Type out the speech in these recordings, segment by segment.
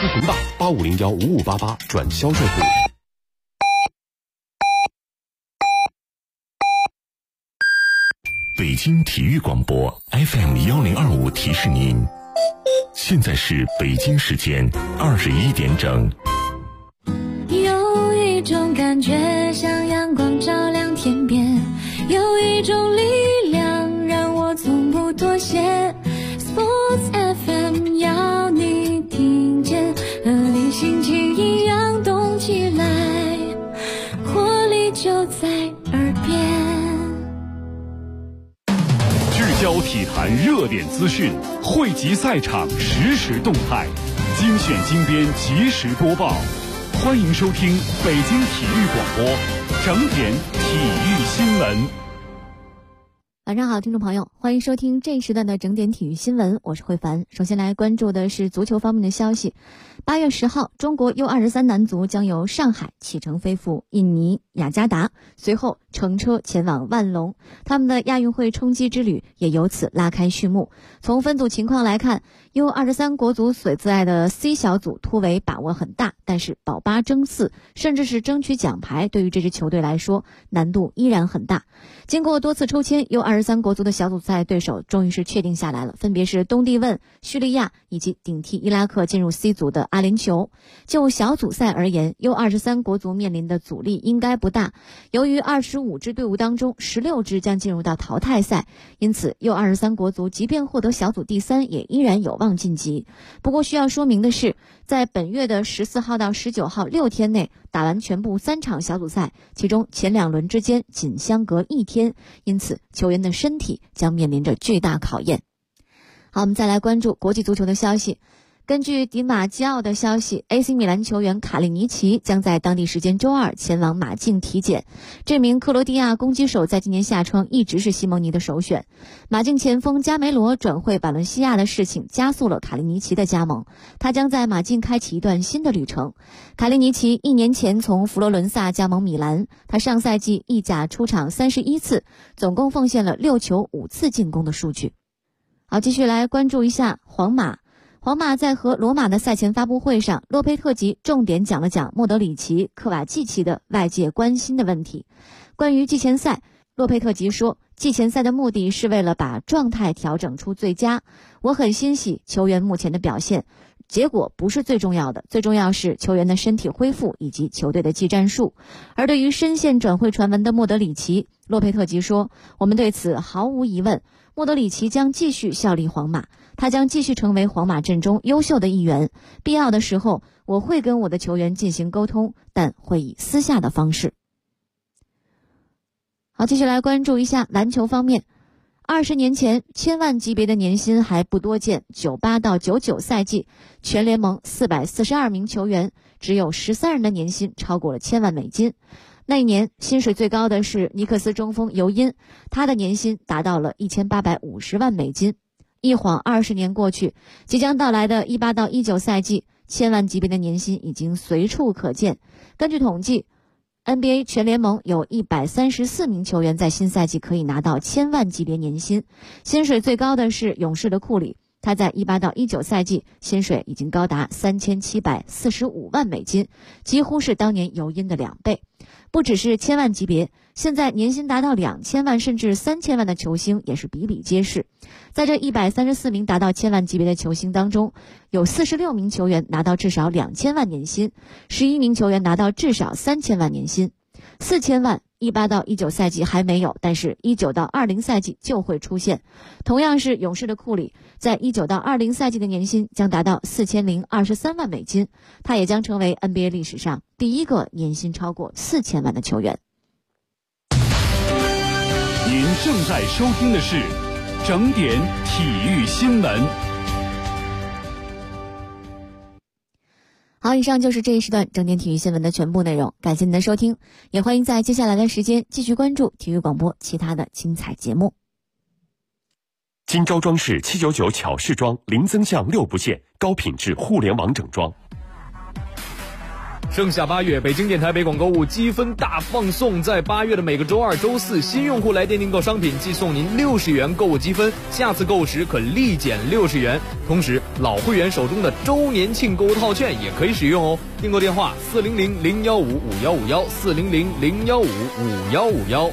咨询吧，85015588转销售部。 北京体育广播 FM1025提示您，现在是北京时间21点整。 有一种感觉像阳光照亮天边，有一种力量让我从不妥协。 Sports FM 要你听见，和你心情一样动起来，活力就在耳边。 聚焦体坛热点资讯，汇集赛场实时动态，精选精编及时播报。欢迎收听北京体育广播整点体育新闻。 晚上好，听众朋友，欢迎收听这一时段的整点体育新闻，我是慧凡。首先来关注的是足球方面的消息。8月10号，中国 U23 男足将由上海启程飞赴印尼雅加达，随后乘车前往万隆，他们的亚运会冲击之旅也由此拉开序幕。从分组情况来看， U23 国足所在的 C 小组突围把握很大，但是保8争4，甚至是争取奖牌，对于这支球队来说难度依然很大。经过多次抽签， U23 国足的小组赛对手终于是确定下来了，分别是东帝汶、叙利亚以及顶替伊拉克进入 C 组的阿联酋。就小组赛而言， U23 国足面临的阻力应该不大，由于25支队伍当中16支将进入到淘汰赛，因此 U23 国足即便获得小组第3也依然有望晋级。不过需要说明的是，在本月的14号到19号6天内打完全部3场小组赛，其中前2轮之间仅相隔1天，因此球员的身体将面临着巨大考验。好，我们再来关注国际足球的消息。根据迪马基奥的消息， AC 米兰球员卡利尼奇将在当地时间周二前往马竞体检。这名克罗地亚攻击手在今年夏窗一直是西蒙尼的首选。马竞前锋加梅罗转会瓦伦西亚的事情加速了卡利尼奇的加盟，他将在马竞开启一段新的旅程。卡利尼奇1年前从佛罗伦萨加盟米兰，他上赛季意甲出场31次，总共奉献了6球5次进攻的数据。好，继续来关注一下皇马。皇马在和罗马的赛前发布会上，洛佩特吉重点讲了讲莫德里奇、科瓦季奇的外界关心的问题。关于季前赛，洛佩特吉说，季前赛的目的是为了把状态调整出最佳，我很欣喜球员目前的表现，结果不是最重要的，最重要是球员的身体恢复以及球队的技战术。而对于深陷转会传闻的莫德里奇，洛佩特吉说，我们对此毫无疑问，莫德里奇将继续效力皇马，他将继续成为皇马阵中优秀的一员，必要的时候我会跟我的球员进行沟通，但会以私下的方式。好，继续来关注一下篮球方面。20年前1000万级别的年薪还不多见，98到99赛季全联盟442名球员只有13人的年薪超过了1000万美金。那一年薪水最高的是尼克斯中锋尤因，他的年薪达到了1850万美金。一晃20年过去，即将到来的18到19赛季1000万级别的年薪已经随处可见。根据统计， NBA 全联盟有134名球员在新赛季可以拿到1000万级别年薪，薪水最高的是勇士的库里，他在18到19赛季薪水已经高达3745万美金，几乎是当年尤因的2倍。不只是1000万级别，现在年薪达到2000万甚至3000万的球星也是比比皆是。在这134名达到1000万级别的球星当中，有46名球员拿到至少2000万年薪，11名球员拿到至少3000万年薪。4000万18到19赛季还没有，但是19到20赛季就会出现。同样是勇士的库里，在19到20赛季的年薪将达到4023万美金，他也将成为 NBA 历史上第一个年薪超过4000万的球员。 您正在收听的是整点体育新闻。 好，以上就是这一时段整点体育新闻的全部内容，感谢您的收听，也欢迎在接下来的时间继续关注体育广播其他的精彩节目。 金招装饰799巧饰装，零增项6不限，高品质互联网整装。 盛夏8月，北京电台北广购物积分大放送，在8月的每个周二、周四，新用户来电订购商品即送您60元购物积分，下次购物时可立减60元。同时， 老会员手中的周年庆购物套券也可以使用哦。订购电话400-015-5151，400-015-5151。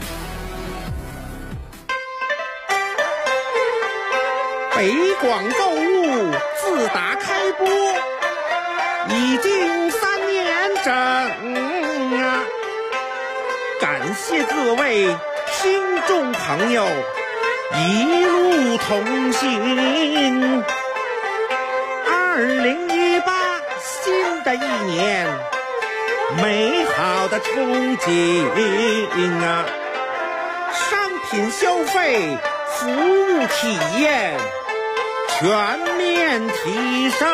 北广购物自打开播已经3年整啊！感谢各位听众朋友一路同行。2018新的一年，美好的憧憬啊！商品消费，服务体验全面提升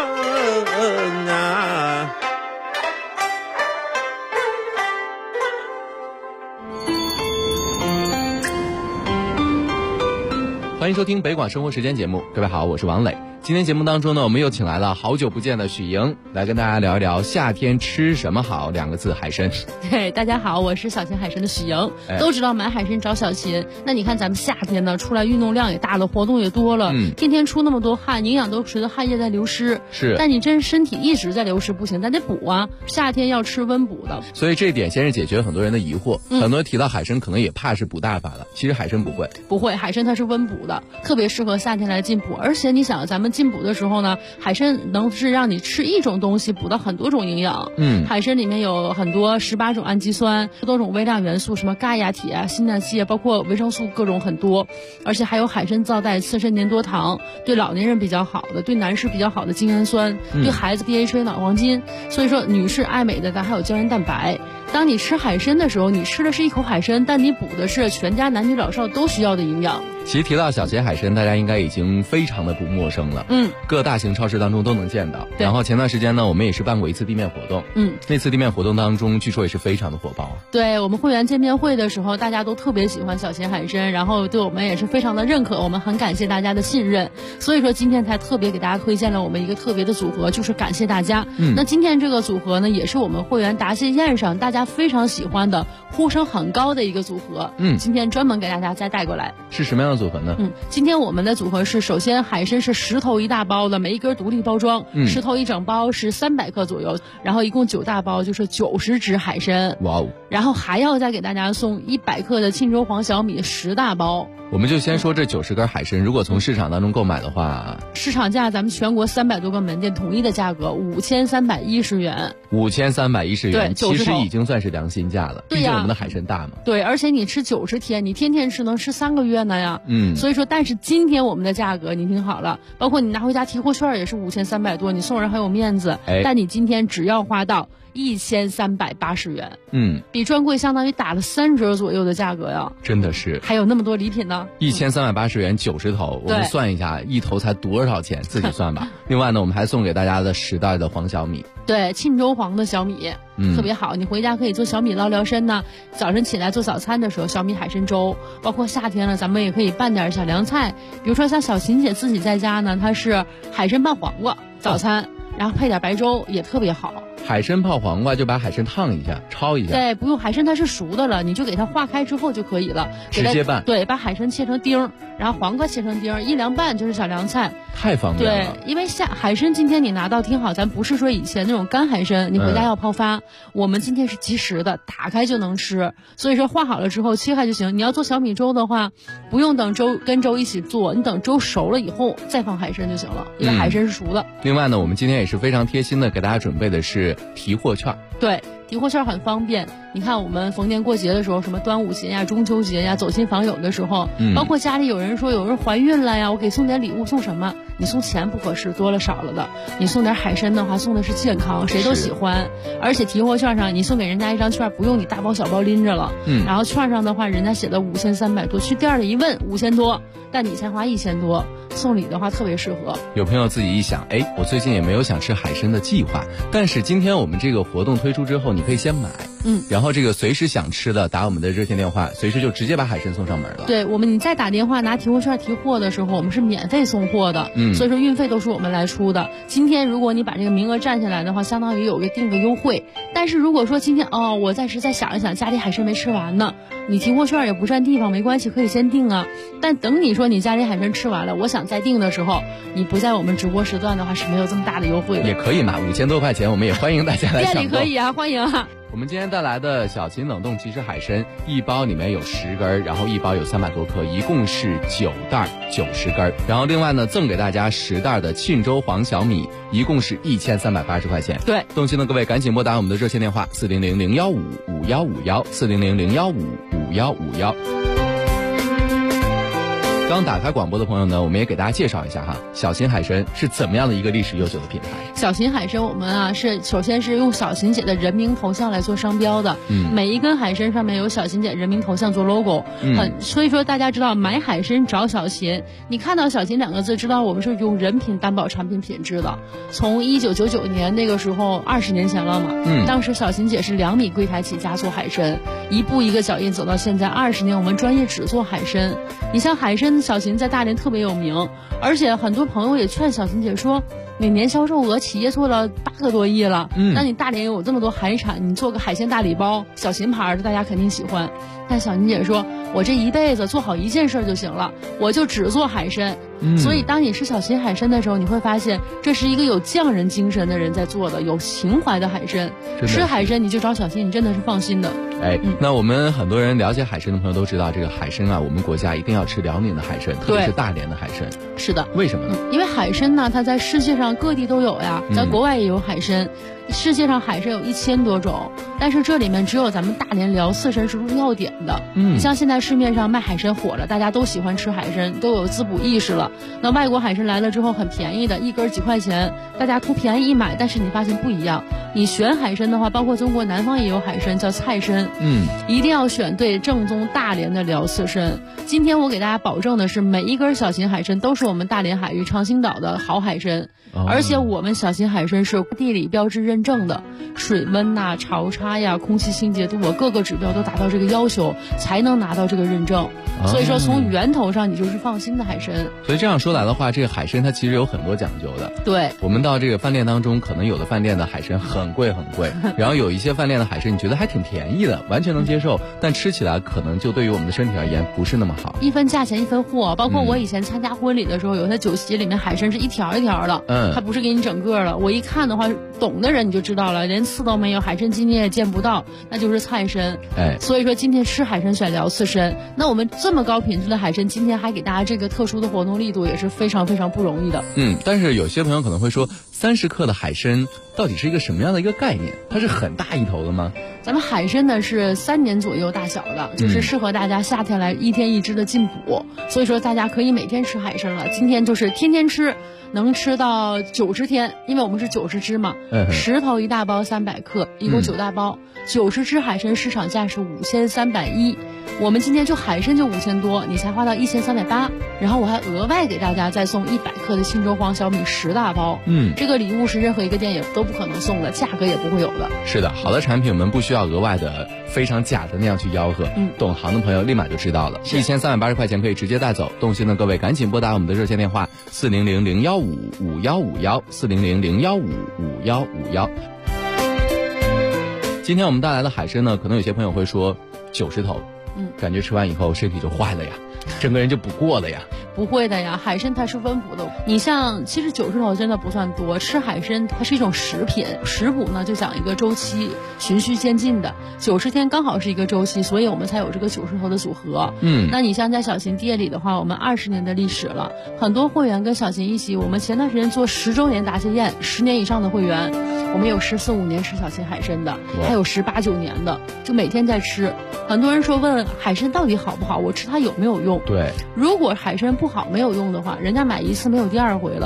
啊！ 欢迎收听北广生活时间节目，各位好，我是王磊。今天节目当中呢，我们又请来了好久不见的许莹，来跟大家聊一聊夏天吃什么好2个字，海参。 对，大家好，我是小秦海参的许莹。都知道买海参找小秦，那你看咱们夏天呢，出来运动量也大了，活动也多了，天天出那么多汗，营养都随着汗液在流失。 是， 但你真身体一直在流失不行，咱得补啊。夏天要吃温补的， 所以这一点先是解决很多人的疑惑。很多人提到海参，可能也怕是补大法了，其实海参不会， 海参它是温补的，特别适合夏天来进补。而且你想，咱们进补的时候呢，海参能是让你吃一种东西补到很多种营养。海参里面有很多18种氨基酸，多种微量元素，什么钙呀、铁啊、锌呐、硒啊，包括维生素各种很多。而且还有海参皂带刺身粘多糖，对老年人比较好的，对男士比较好的精氨酸，对孩子 DHA 脑黄金。所以说女士爱美的，咱还有胶原蛋白。当你吃海参的时候，你吃的是一口海参，但你补的是全家男女老少都需要的营养。 其实提到小秦海参，大家应该已经非常的不陌生了。各大型超市当中都能见到。然后前段时间呢，我们也是办过一次地面活动。那次地面活动当中，据说也是非常的火爆。 对，我们会员见面会的时候，大家都特别喜欢小秦海参，然后对我们也是非常的认可，我们很感谢大家的信任。所以说今天才特别给大家推荐了我们一个特别的组合，就是感谢大家。那今天这个组合呢，也是我们会员答谢宴上大家非常喜欢的，呼声很高的一个组合。今天专门给大家再带过来。 是什么样的组合呢？ 今天我们的组合是，首先海参是10头1大包的，每一根独立包装，10头1整包是300克左右，然后一共9大包就是90只海参。 哇哦！ 然后还要再给大家送100克的沁州黄小米10大包。 我们就先说这90根海参，如果从市场当中购买的话， 市场价咱们全国300多个门店统一的价格5310元。 5310元， 对， 其实已经算是良心价了。 对呀， 毕竟我们的海参大嘛。 对，而且你吃90天，你天天吃能吃3个月呢呀。所以说，但是今天我们的价格你听好了，包括你拿回家提货券也是5300多，你送人很有面子。但你今天只要花到1380元，比专柜相当于打了3折左右的价格呀， 真的是。 还有那么多礼品呢 ，1380元90头，我们算一下一头才多少钱，自己算吧。另外呢，我们还送给大家的10袋的黄小米， 对，沁州黄的小米，特别好，你回家可以做小米捞参呢。早晨起来做早餐的时候，小米海参粥，包括夏天了，咱们也可以拌点小凉菜，比如说像小秦姐自己在家呢，她是海参拌黄瓜早餐，然后配点白粥也特别好。 海参泡黄瓜就把海参烫一下，焯一下。 对，不用，海参它是熟的了，你就给它化开之后就可以了， 直接拌。 对，把海参切成丁，然后黄瓜切成丁，一凉拌就是小凉菜， 太方便了。 对，因为海参今天你拿到听好，咱不是说以前那种干海参，你回家要泡发，我们今天是即食的，打开就能吃。所以说化好了之后切开就行。你要做小米粥的话，不用等粥跟粥一起做，你等粥熟了以后再放海参就行了，因为海参是熟的。 另外呢，我们今天也是非常贴心的给大家准备的是提货券。 对，提货券很方便。你看我们逢年过节的时候，什么端午节呀、中秋节呀，走亲访友的时候，包括家里有人说有人怀孕了呀，我给送点礼物，送什么？你送钱不合适，多了少了的。你送点海参的话，送的是健康，谁都喜欢。而且提货券上你送给人家一张券，不用你大包小包拎着了。然后券上的话，人家写的5300多，去店里一问5000多，但你才花1000多，送礼的话特别适合。 有朋友自己一想，我最近也没有想吃海参的计划，但是今天我们这个活动推出之后，你可以先买， 然后这个随时想吃的打我们的热线电话，随时就直接把海参送上门了。 对，你再打电话拿提货券提货的时候，我们是免费送货的，所以说运费都是我们来出的。今天如果你把这个名额占下来的话，相当于有个定个优惠。但是如果说今天我暂时再想一想，家里海参没吃完呢，你提货券也不占地方，没关系，可以先订啊。但等你说你家里海参吃完了，我想再订的时候，你不在我们直播时段的话是没有这么大的优惠的。 也可以嘛，5000多块钱，我们也欢迎大家来抢购。 店里可以啊，欢迎啊。 我们今天带来的小秦冷冻即食海参，一包里面有10根，然后一包有300多克，一共是9袋90根。然后另外呢，赠给大家10袋的沁州黄小米，一共是1380块钱。 对， 动心的各位赶紧拨打我们的热线电话400-015-5151，400-015-5151。刚打开广播的朋友呢，我们也给大家介绍一下哈，小秦海参是怎么样的一个历史悠久的品牌。 小秦海参我们首先是用小秦姐的人名头像来做商标的，每一根海参上面有小秦姐人名头像做 logo，所以说大家知道买海参找小秦，你看到小秦2个字，知道我们是用人品担保产品品质的。从1999年那个时候20年前了嘛，当时小秦姐是2米柜台起家做海参，一步一个脚印走到现在20年，我们专业只做海参。你像海参小秦在大连特别有名，而且很多朋友也劝小秦姐说，每年销售额企业做了8个多亿了，那你大连有这么多海产，你做个海鲜大礼包，小秦牌的大家肯定喜欢。但小秦姐说，我这一辈子做好一件事就行了，我就只做海参。所以当你吃小秦海参的时候，你会发现这是一个有匠人精神的人在做的，有情怀的海参。吃海参你就找小秦，你真的是放心的。 那我们很多人了解海参的朋友都知道，这个海参啊，我们国家一定要吃辽宁的海参，特别是大连的海参。 是的。 为什么呢？ 因为海参呢，它在世界上各地都有呀，在国外也有海参。世界上海参有1000多种，但是这里面只有咱们大连辽四参是入药典的。你像现在市面上卖海参火了，大家都喜欢吃海参，都有滋补意识了。那外国海参来了之后很便宜的，一根几块钱，大家图便宜一买，但是你发现不一样。你选海参的话，包括中国南方也有海参叫菜参，一定要选对正宗大连的辽四参。今天我给大家保证的是，每一根小秦海参都是我们大连海域长兴岛的好海参，而且我们小秦海参是地理标志认证的，水温呐、潮差呀、空气清洁度，各个指标都达到这个要求，才能拿到这个认证。所以说从源头上你就是放心的海参。 所以这样说来的话，这个海参它其实有很多讲究的。 对， 我们到这个饭店当中，可能有的饭店的海参很贵很贵，然后有一些饭店的海参你觉得还挺便宜的，完全能接受，但吃起来可能就对于我们的身体而言不是那么好。 一分价钱一分货，包括我以前参加婚礼的时候，有些酒席里面海参是一条一条的，它不是给你整个的。我一看的话，懂的人你就知道了，连刺都没有，海参筋你也见不到，那就是菜参。所以说今天吃海参选辽四参，那我们这么高品质的海参，今天还给大家这个特殊的活动力度，也是非常非常不容易的。 但是有些朋友可能会说，30克的海参到底是一个什么样的一个概念？它是很大一头的吗？ 咱们海参呢是3年左右大小的，就是适合大家夏天来1天1只的进补，所以说大家可以每天吃海参了。今天就是天天吃，能吃到90天，因为我们是90只嘛，10头1大包300克，一共9大包，90只海参市场价是5310，我们今天就海参就5000多，你才花到1380，然后我还额外给大家再送100克的沁州黄小米10大包，这个礼物是任何一个店也都不可能送的，价格也不会有的。 是的，好的产品我们不需要额外的非常假的那样去吆喝，懂行的朋友立马就知道了。1380块钱可以直接带走，动心的各位赶紧拨打我们的热线电话400-015-5151，400-015-5151。今天我们带来的海参呢，可能有些朋友会说90头，感觉吃完以后身体就坏了呀，整个人就补过了呀。 不会的呀，海参它是温补的。你像其实90头真的不算多，吃海参它是一种食品，食补呢就讲一个周期，循序渐进的，90天刚好是一个周期，所以我们才有这个90头的组合。那你像在小秦店里的话，我们20年的历史了，很多会员跟小秦一起，我们前段时间做10周年答谢宴，10年以上的会员，我们有14、15年吃小秦海参的，还有18、19年的，就每天在吃。很多人说问海参到底好不好，我吃它有没有用？ 对， 如果海参不好没有用的话，人家买一次没有第2回了。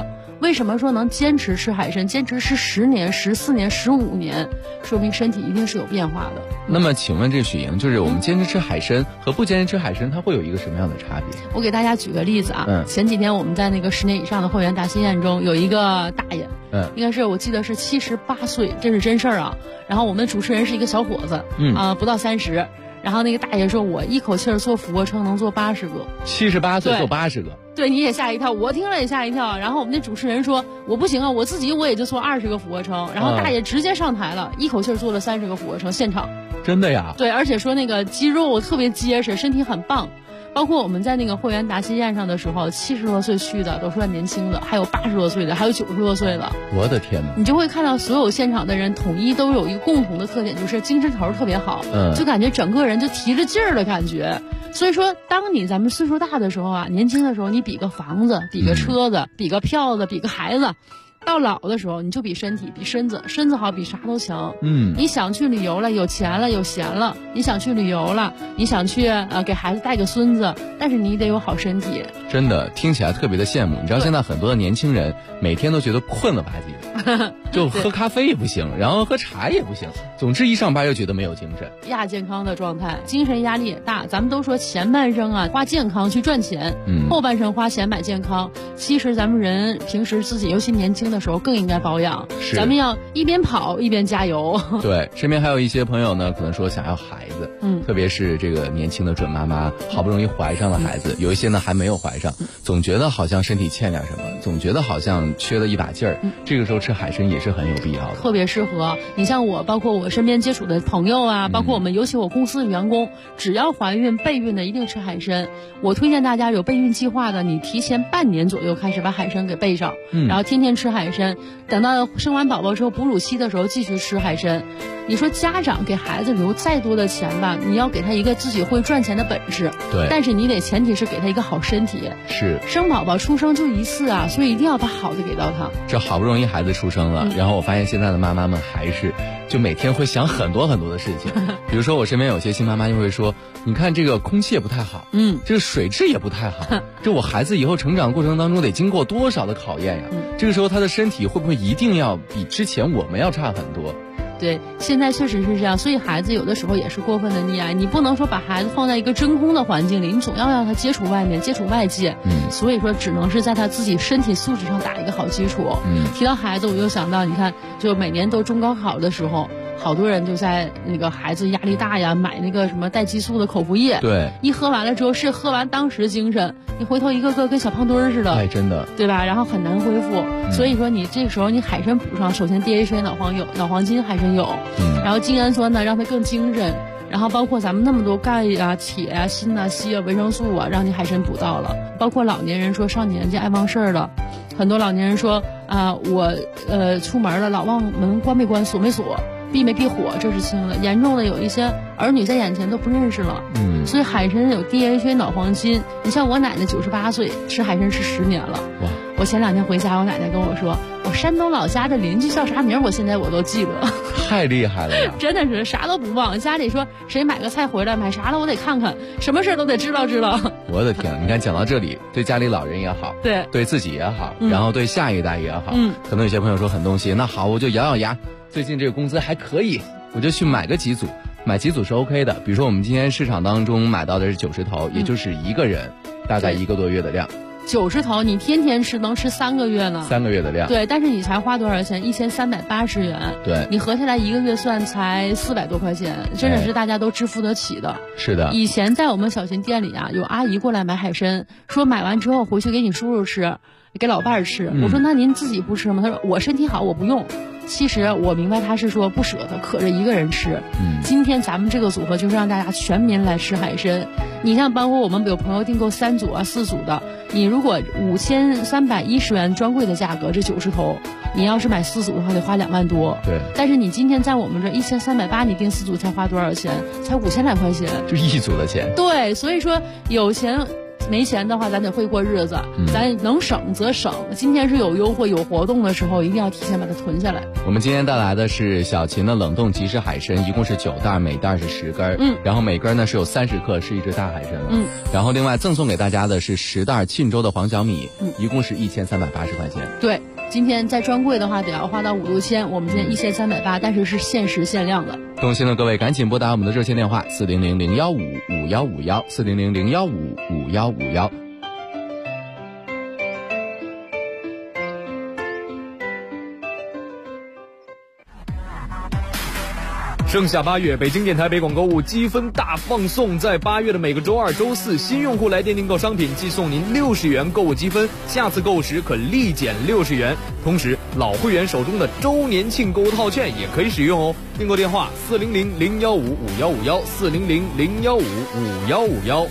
为什么说能坚持吃海参，坚持吃10年、14年、15年，说明身体一定是有变化的。 那么请问这许莹，就是我们坚持吃海参和不坚持吃海参，它会有一个什么样的差别？ 我给大家举个例子啊，前几天我们在那个10年以上的会员答谢宴中，有一个大爷，应该是我记得是78岁，这是真事儿啊。然后我们主持人是一个小伙子，不到30。然后那个大爷说，我一口气做俯卧撑能做80个。 78岁做80个， 对，你也吓一跳，我听了也吓一跳。然后我们那主持人说，我不行啊，我自己也就做20个俯卧撑。然后大爷直接上台了，一口气做了30个俯卧撑，现场。 真的呀？ 对，而且说那个肌肉特别结实，身体很棒。包括我们在那个会员答谢宴上的时候，70多岁去的都算年轻的，还有80多岁的，还有90多岁的。 我的天哪！ 你就会看到所有现场的人统一都有一个共同的特点，就是精神头特别好，就感觉整个人就提着劲儿的感觉。所以说，当咱们岁数大的时候啊，年轻的时候你比个房子，比个车子，比个票子，比个孩子。到老的时候，你就比身体，比身子好，比啥都强。你想去旅游了，有钱了，有闲了，你想去旅游了，你想去给孩子带个孙子，但是你得有好身体。 真的听起来特别的羡慕。你知道现在很多的年轻人每天都觉得困了吧唧的，就喝咖啡也不行，然后喝茶也不行，总之一上班就觉得没有精神， 亚健康的状态，精神压力也大。咱们都说前半生啊花健康去赚钱，后半生花钱买健康。其实咱们人平时自己尤其年轻的时候更应该保养，咱们要一边跑一边加油。 对，身边还有一些朋友呢，可能说想要孩子，特别是这个年轻的准妈妈，好不容易怀上了孩子，有一些呢还没有怀上，总觉得好像身体欠点什么，总觉得好像缺了一把劲儿，这个时候吃海参也是很有必要的， 特别适合。你像我，包括我身边接触的朋友啊，包括我们尤其我公司的员工，只要怀孕备孕的一定吃海参。我推荐大家有备孕计划的，你提前半年左右开始把海参给备上，然后天天吃海参，等到生完宝宝之后哺乳期的时候继续吃海参。你说家长给孩子留再多的钱吧，你要给他一个自己会赚钱的本事， 对， 但是你得前提是给他一个好身体。 是， 生宝宝出生就一次啊，所以一定要把好的给到他。 这好不容易孩子出生了，然后我发现现在的妈妈们还是就每天会想很多很多的事情。比如说我身边有些新妈妈就会说，你看这个空气也不太好，这个水质也不太好，这我孩子以后成长过程当中得经过多少的考验呀，这个时候他的身体会不会一定要比之前我们要差很多？ 对，现在确实是这样，所以孩子有的时候也是过分的溺爱，你不能说把孩子放在一个真空的环境里，你总要让他接触外面，接触外界，所以说只能是在他自己身体素质上打一个好基础。提到孩子，我就想到，你看，就每年都中高考的时候，好多人就在那个孩子压力大呀，买那个什么带激素的口服液， 对， 一喝完了之后是喝完当时精神，你回头一个个跟小胖墩儿似的， 哎，真的， 对吧？然后很难恢复，所以说你这个时候你海参补上，首先 DHA 脑黄金海参有，然后精氨酸呢让它更精神，然后包括咱们那么多钙啊、铁啊、锌啊、硒啊、维生素啊，让你海参补到了。包括老年人说上年纪爱忘事儿了，很多老年人说我出门了老忘门关没关锁没锁。避没避火，这是轻的，严重的有一些儿女在眼前都不认识了。所以海参有 DHA 脑黄金。你像我奶奶98岁，吃海参吃10年了。哇！我前2天回家，我奶奶跟我说，我山东老家的邻居叫啥名，我现在我都记得。 太厉害了呀！ 真的是啥都不忘。家里说谁买个菜回来，买啥了我得看看，什么事都得知道。 我的天，你看讲到这里，对家里老人也好，对自己也好，然后对下一代也好，可能有些朋友说很动心，那好，我就咬咬牙。最近这个工资还可以，我就去买个几组，买几组是 OK 的。比如说我们今天市场当中买到的是90头，也就是一个人大概1个多月的量。 90头你天天吃能吃3个月呢？3 个月的量。 对，但是你才花多少钱？1380元。 对， 你合下来1个月算才400多块钱，真的是大家都支付得起的。 是的。 以前在我们小型店里啊，有阿姨过来买海参，说买完之后回去给你叔叔吃，给老伴儿吃。我说那您自己不吃吗？他说我身体好，我不用。其实我明白他是说不舍得，可着一个人吃。今天咱们这个组合就是让大家全民来吃海参。你像包括我们有朋友订购3组啊、4组的，你如果5310元专柜的价格，这90头，你要是买4组的话得花2万多。 对。 但是你今天在我们这1380，你订4组才花多少钱？才5000来块钱。 就1组的钱。 对，所以说有钱。没钱的话，咱得会过日子，咱能省则省。今天是有优惠、有活动的时候，一定要提前把它囤下来。 我们今天带来的是小秦的冷冻即食海参，一共是9袋，每袋是10根，然后每根呢是有30克，是一只大海参了。然后另外赠送给大家的是10袋沁州的黄小米，一共是1380块钱。 对。 今天在专柜的话得要花到5、6千，我们今天1380，但是是限时限量的。 动心的各位赶紧拨打我们的热线电话400-015-5151，400-015-5151。 盛夏8月，北京电台北广购物积分大放送，在8月的每个周二、周四，新用户来电订购商品即送您60元购物积分，下次购物时可立减60元。同时，老会员手中的周年庆购物套券也可以使用哦。订购电话400-015-5151，400-015-5151。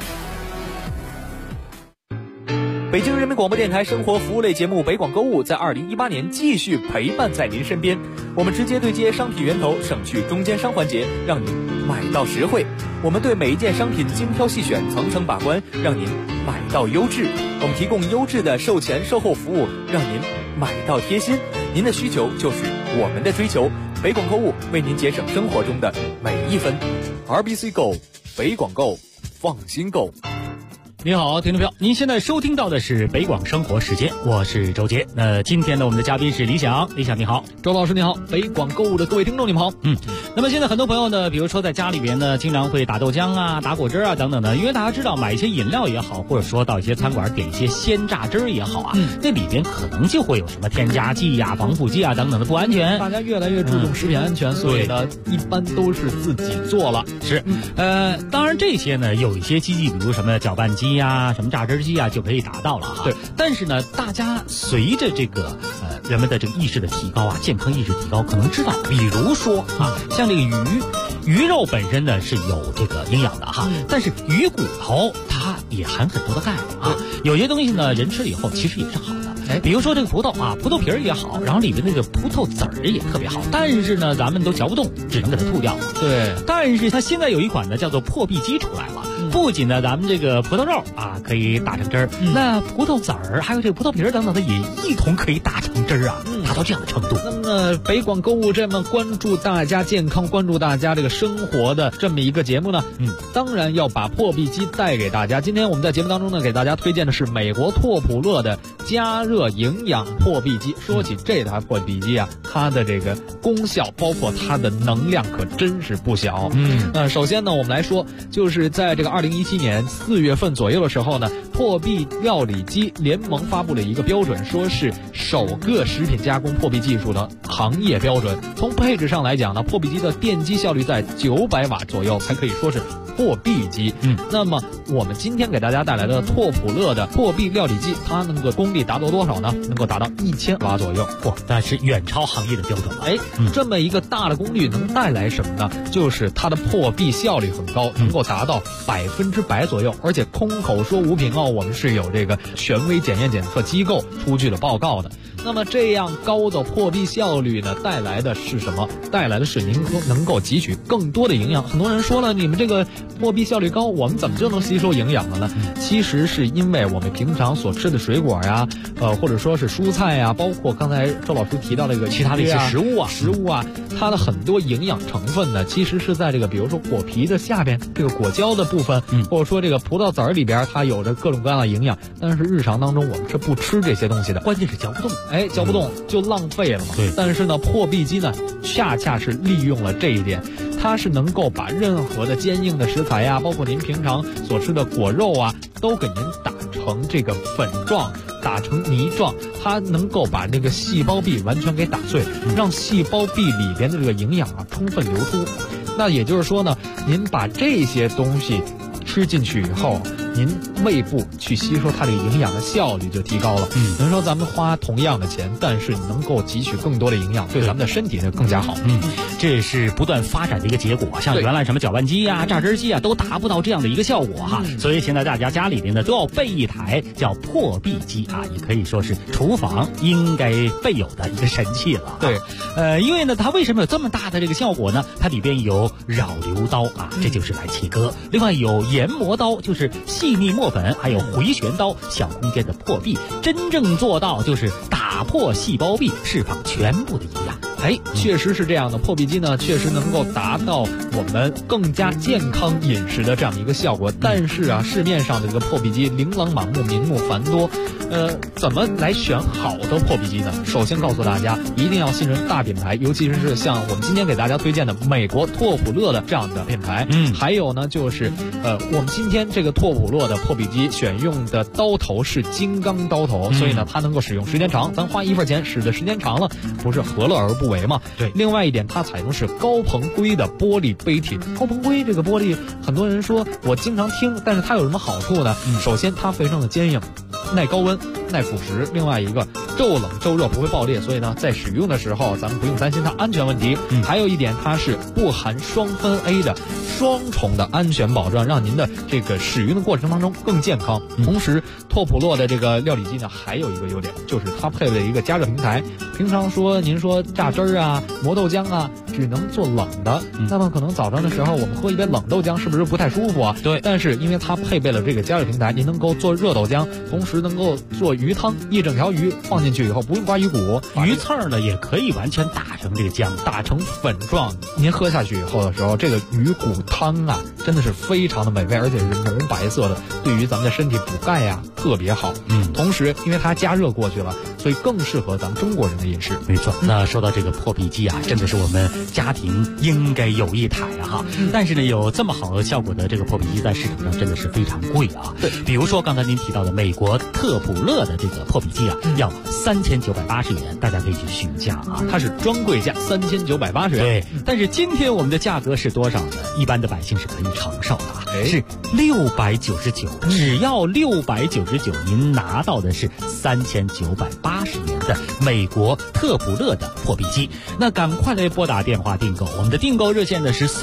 北京人民广播电台生活服务类节目北广购物在2018年继续陪伴在您身边，我们直接对接商品源头，省去中间商环节，让您买到实惠。我们对每一件商品精挑细选，层层把关，让您买到优质。我们提供优质的售前售后服务，让您买到贴心。您的需求就是我们的追求，北广购物为您节省生活中的每一分。RBC Go， 北广购，放心购。 您好，听众朋友，您现在收听到的是北广生活时间，我是周杰。今天呢，我们的嘉宾是李想，李想你好， 周老师你好，北广购物的各位听众你们好。 那么现在很多朋友呢，比如说在家里边呢，经常会打豆浆啊、打果汁啊等等的，因为大家知道买一些饮料也好，或者说到一些餐馆点一些鲜榨汁也好啊，那里边可能就会有什么添加剂呀、防腐剂啊等等的不安全。 大家越来越注重食品安全，所以呢，一般都是自己做了。 是，当然这些呢，有一些机器，比如什么搅拌机呀、什么榨汁机啊，就可以达到了哈。 对， 但是呢，大家随着这个人们的这个意识的提高啊，健康意识提高，可能知道，比如说啊，像这个鱼肉本身呢是有这个营养的哈，但是鱼骨头它也含很多的钙啊。有些东西呢，人吃了以后其实也是好的。比如说这个葡萄啊，葡萄皮儿也好，然后里面那个葡萄籽儿也特别好，但是呢，咱们都嚼不动，只能给它吐掉。 对， 但是它现在有一款呢，叫做破壁机出来了。不仅呢，咱们这个葡萄肉啊可以打成汁儿，那葡萄籽儿还有这个葡萄皮儿等等的也一同可以打成汁儿啊，达到这样的程度。 那么北广购物这么关注大家健康、关注大家这个生活的这么一个节目呢，当然要把破壁机带给大家。今天我们在节目当中呢，给大家推荐的是美国拓普勒的加热营养破壁机。说起这台破壁机啊，它的这个功效包括它的能量可真是不小。首先呢，我们来说，就是在这个2017年4月份左右的时候呢，破壁料理机联盟发布了一个标准，说是首个食品加工破壁技术的行业标准。从配置上来讲呢，破壁机的电机效率在900瓦左右，才可以说是破壁机。那么我们今天给大家带来的拓普勒的破壁料理机，它能够功率达到多少呢？能够达到1000瓦左右。 哇，那是远超行业的标准了。 这么一个大的功率能带来什么呢？就是它的破壁效率很高，能够达到100%左右，而且空口说无凭哦，我们是有这个权威检验检测机构出具了报告的。那么这样高的破壁效率呢，带来的是什么？带来的是您能够汲取更多的营养。很多人说了，你们这个破壁效率高，我们怎么就能吸收营养了呢？其实是因为我们平常所吃的水果呀，或者说是蔬菜呀，包括刚才周老师提到那个其他的一些食物啊，它的很多营养成分呢，其实是在这个比如说果皮的下边这个果胶的部分，或者说这个葡萄籽儿里边，它有着各种各样的营养。但是日常当中我们是不吃这些东西的， 关键是嚼不动。 嚼不动就浪费了嘛。 对。 但是呢，破壁机呢，恰恰是利用了这一点，它是能够把任何的坚硬的食材呀，包括您平常所吃的果肉啊，都给您打成这个粉状，打成泥状，它能够把那个细胞壁完全给打碎，让细胞壁里边的这个营养啊充分流出。那也就是说呢，您把这些东西吃进去以后，您胃部去吸收它这个营养的效率就提高了。有人说咱们花同样的钱，但是能够汲取更多的营养，对咱们的身体呢更加好。 这是不断发展的一个结果。像原来什么搅拌机啊、榨汁机啊，都达不到这样的一个效果哈。所以现在大家家里边呢都要备一台叫破壁机啊，也可以说是厨房应该备有的一个神器了。 对， 因为呢，它为什么有这么大的这个效果呢？它里边有扰流刀啊，这就是来切割；另外有研磨刀，就是细腻磨粉，还有回旋刀，小空间的破壁，真正做到就是打破细胞壁，释放全部的营养。 确实是这样的，破壁机呢确实能够达到我们更加健康饮食的这样一个效果。但是啊，市面上的这个破壁机琳琅满目，名目繁多，怎么来选好的破壁机呢？首先告诉大家，一定要信任大品牌，尤其是像我们今天给大家推荐的美国拓普勒的这样的品牌。还有呢就是我们今天这个拓普勒的破壁机选用的刀头是金刚刀头，所以呢它能够使用时间长，咱花一份钱使的时间长了，不是何乐而不为吗？ 对。 另外一点，它采用是高硼硅的玻璃杯体。高硼硅这个玻璃，很多人说我经常听，但是它有什么好处呢？首先它非常的坚硬，耐高温，耐腐蚀。另外一个，骤冷骤热不会爆裂，所以呢在使用的时候咱们不用担心它安全问题。还有一点，它是不含双酚 A 的双重的安全保障，让您的这个使用的过程当中更健康。同时拓普勒的这个料理机呢还有一个优点，就是它配备了一个加热平台。平常说您说榨汁儿啊磨豆浆啊只能做冷的，那么可能早上的时候我们喝一杯冷豆浆是不是不太舒服啊？ 对。 但是因为它配备了这个加热平台，您能够做热豆浆，同时能够做鱼汤，一整条鱼放进去以后不用刮鱼骨， 鱼刺儿呢也可以完全打成这个浆， 打成粉状。您喝下去以后的时候，这个鱼骨汤啊真的是非常的美味，而且是浓白色的，对于咱们的身体补钙呀特别好。同时因为它加热过去了，所以更适合咱们中国人的饮食。 没错。那说到这个破壁机啊，真的是我们家庭应该有一台啊。但是呢，有这么好的效果的这个破壁机在市场上真的是非常贵啊。 对。 比如说刚才您提到的美国特普勒的这个破壁机啊，要3980元，大家可以去询价啊。 它是专柜价3980元。 对。但是今天我们的价格是多少呢？一般的百姓是可以承受的啊，是699，只要699，您拿到的是3980元的美国特普勒的破壁机。那赶快来拨打电话订购，我们的订购热线呢是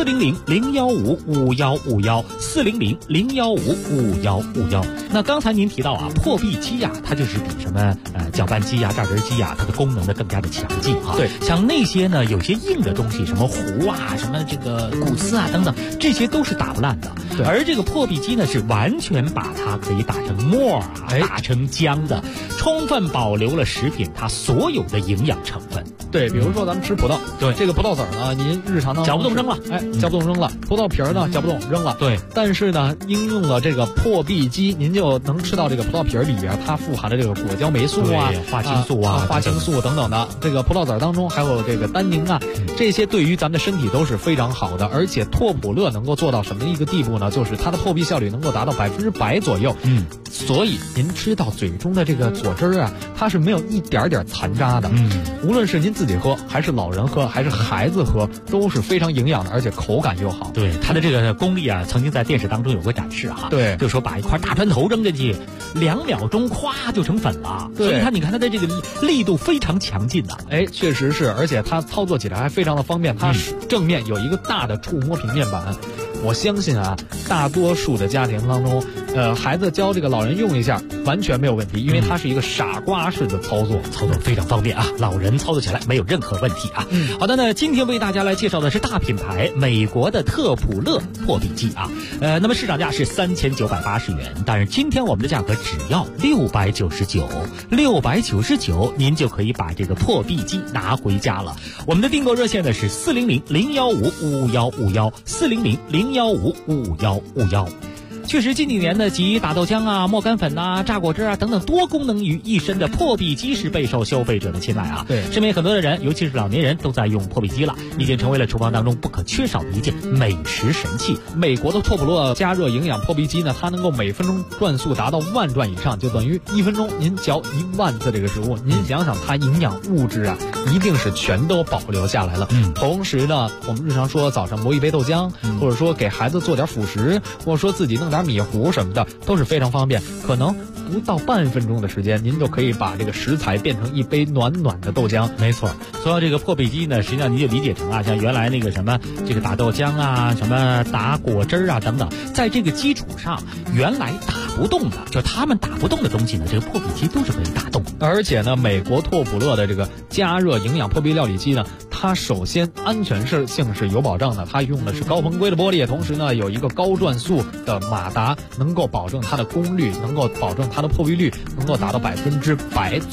400-015-5151，400-015-5151。那刚才您提到啊，破壁机啊，它就是比什么搅拌机啊、榨汁机啊，它的功能呢更加的强劲啊。 对， 像那些呢有些硬的东西，什么壶啊、什么这个骨丝啊等等，这些都是打不烂的。 对。 而这个破壁机呢是完全把它可以打成沫啊、打成浆的，充分保留了食品它所有的营养成分。 对，比如说咱们吃葡萄， 对， 这个葡萄籽儿呢，您日常当中嚼不动扔了， 嚼不动扔了；葡萄皮儿呢，嚼不动扔了。 对， 但是呢，应用了这个破壁机，您就能吃到这个葡萄皮儿里边它富含的这个果胶酶素啊、 花青素啊、 花青素等等的。这个葡萄籽儿当中还有这个单宁啊，这些对于咱们的身体都是非常好的。而且拓普勒能够做到什么一个地步呢？就是它的破壁效率能够达到100%左右。所以您吃到嘴中的这个果汁儿啊，它是没有一点点残渣的。无论是您自己喝，还是老人喝，还是孩子喝，都是非常营养的，而且口感又好。 对，它的这个功力啊，曾经在电视当中有过展示哈。 对， 就说把一块大砖头扔进去，2秒钟咵就成粉了。 对， 所以你看它的这个力度非常强劲的。 确实是，而且它操作起来还非常的方便。它正面有一个大的触摸平面板。我相信啊，大多数的家庭当中，孩子教这个老人用一下完全没有问题，因为它是一个傻瓜式的操作非常方便啊，老人操作起来没有任何问题啊。好的呢，今天为大家来介绍的是大品牌美国的特普勒破壁机啊，那么市场价是3980元，但是今天我们的价格只要699，您就可以把这个破壁机拿回家了。我们的订购热线呢是400-015-5151，400-015-5151。确实，近几年呢，集打豆浆啊、磨干粉啊、榨果汁啊等等多功能于一身的破壁机是备受消费者的青睐啊。 对， 身边很多的人，尤其是老年人，都在用破壁机了，已经成为了厨房当中不可缺少的一件美食神器。 美国的拓普勒加热营养破壁机呢，它能够每分钟转速达到10000转以上，就等于1分钟您嚼10000次这个食物。您想想，它营养物质啊，一定是全都保留下来了。同时呢，我们日常说早上磨一杯豆浆，或者说给孩子做点辅食，或者说自己弄点米糊什么的，都是非常方便。可能不到半分钟的时间，您就可以把这个食材变成一杯暖暖的豆浆。 没错，说到这个破壁机呢，实际上您就理解成啊，像原来那个什么这个打豆浆啊，什么打果汁啊等等，在这个基础上，原来打不动的，就他们打不动的东西呢，这个破壁机都是可以打动。 而且呢，美国拓普勒的这个加热营养破壁料理机呢，它首先安全性是有保障的，它用的是高硼硅的玻璃，同时呢有一个高转速的马达，能够保证它的功率，能够保证它的破壁率能够达到100%。